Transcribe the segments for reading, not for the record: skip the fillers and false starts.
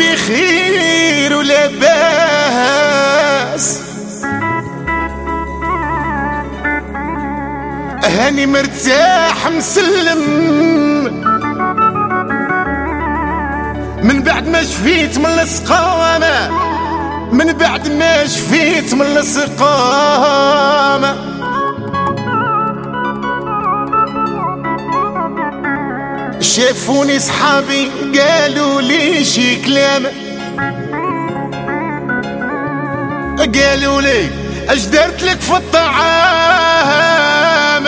بخير ولاباس، هاني مرتاح مسلم من بعد ما شفيت من السقامة، من بعد ما شفيت من السقامة. شافوني صحابي قالوا لي شي كلام، قالوا لي اش درت لك في الطعام،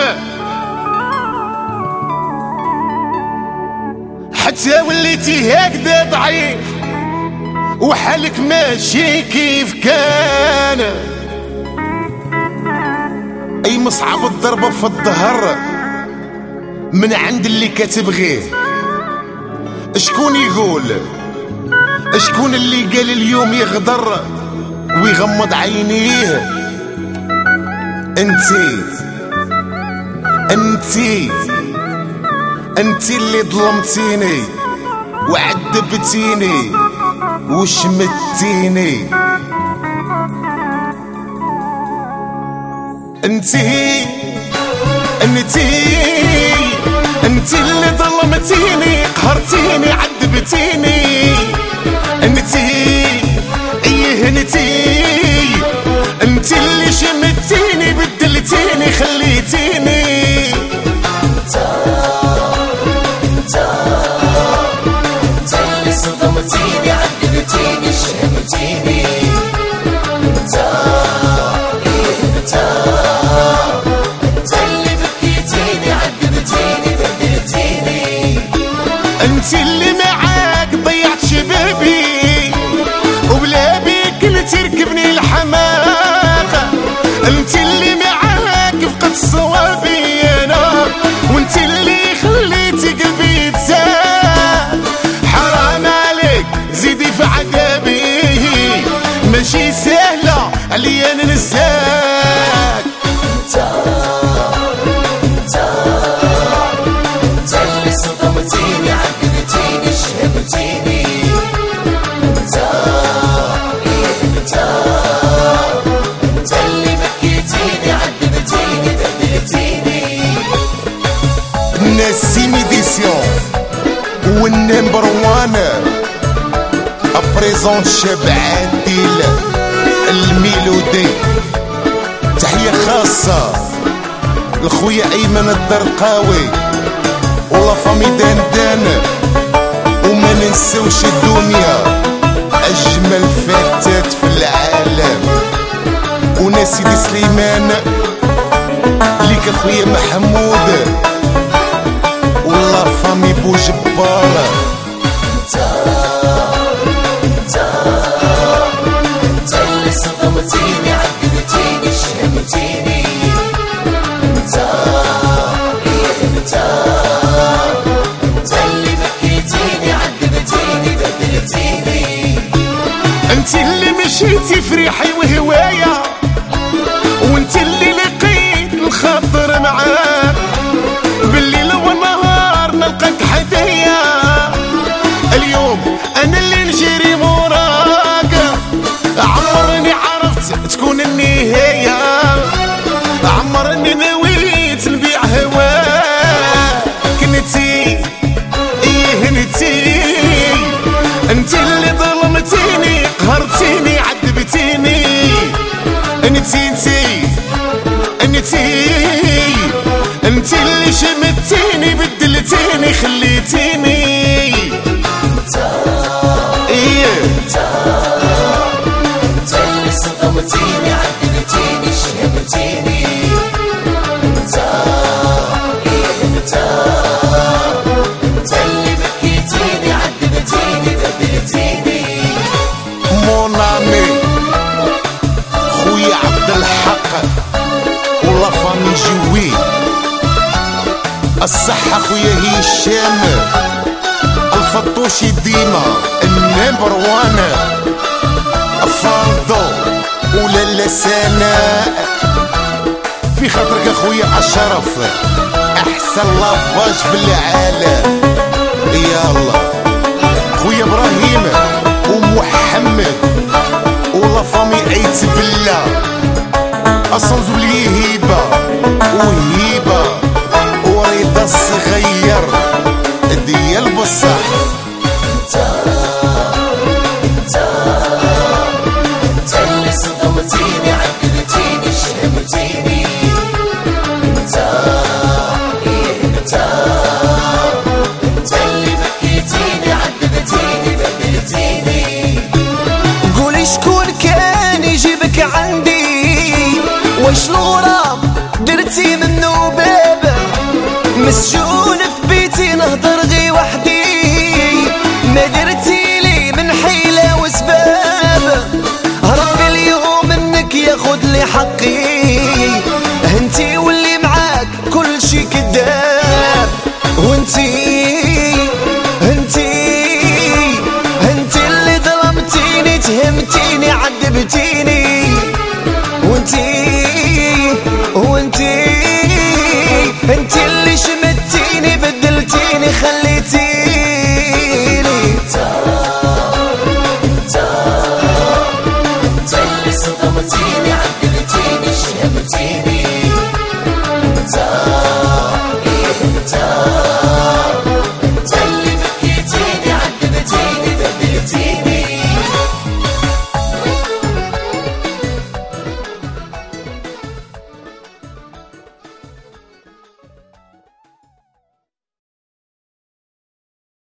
حتى وليتي هكذا ضعيف وحالك ماشي كيف كان. اي مصعب الضربة في الظهر من عند اللي كتبغيه. شكون يقول؟ شكون اللي قال اليوم يغدر ويغمض عينيه؟ انتي اللي ظلمتيني وعذبتيني وشمتيني. انتي اللي ظلمتيني، قهرتيني، عذبتيني. انتي اللي شمتيني، بدلتيني، خليتيني. انت اللي صدمتيني، عذبتيني، شمتيني. انت اللي بكيتيني، عذبتيني، بدلتيني. انت اللي معاك ضيعت شبابي، وبلا بيك تركبني الحماقة. انت اللي معاك فقدت صوابي انا، وانت اللي خليتي قلبي يتزاد. حرام عليك زيدي في عذابي، ماشي سهلة عليا ننساك. انت اللي صدمتيني، عذبتيني، شهمتيني. انت اللي بكيتيني، عذبتيني، بدلتيني. نسيم إديسيون والنمبر وان ابريزونت شاب عادل الميلودي. تحية خاصة لخويا ايمن الدرقاوي ولا فامي دندان، وما ننسوش الدنيا اجمل فتاة في العالم. وناسي سليمان ليك اخويا محمود والله فامي بوجبار. انت اللي صدمتيني، عذبتيني، شهمتيني. انت اللي بكيتيني، عذبتيني، بدلتيني. انت اللي مشيتي في ريحي وهوايا، وانت اللي لقيت الخاطر معاك. بالليل والنهار نلقاك حدايا، اليوم انا اللي نجري موراك. عمرني عرفت تكون النهاية، عمرني نويت نبيع هواك. انت اللي ظلمتيني، قهرتيني، عذبتيني. انت اللي شمتيني، بدلتيني، خليتيني. انت اللي صدمتيني، عذبتيني، شمتيني. انت اللي بكيتيني، عذبتيني، بدلتيني. مون امي خويا عبد الحق ولا فامي جوي. الصحة خويا هشام الفطوشي ديما النمبر وان. فاندو ولا سناء في خاطرك اخويا اشرف، احسن لافاج في العالم. يلا خويا ابراهيم أصنز بلي هيبة وهيبة وريدة الصغير ديال بصة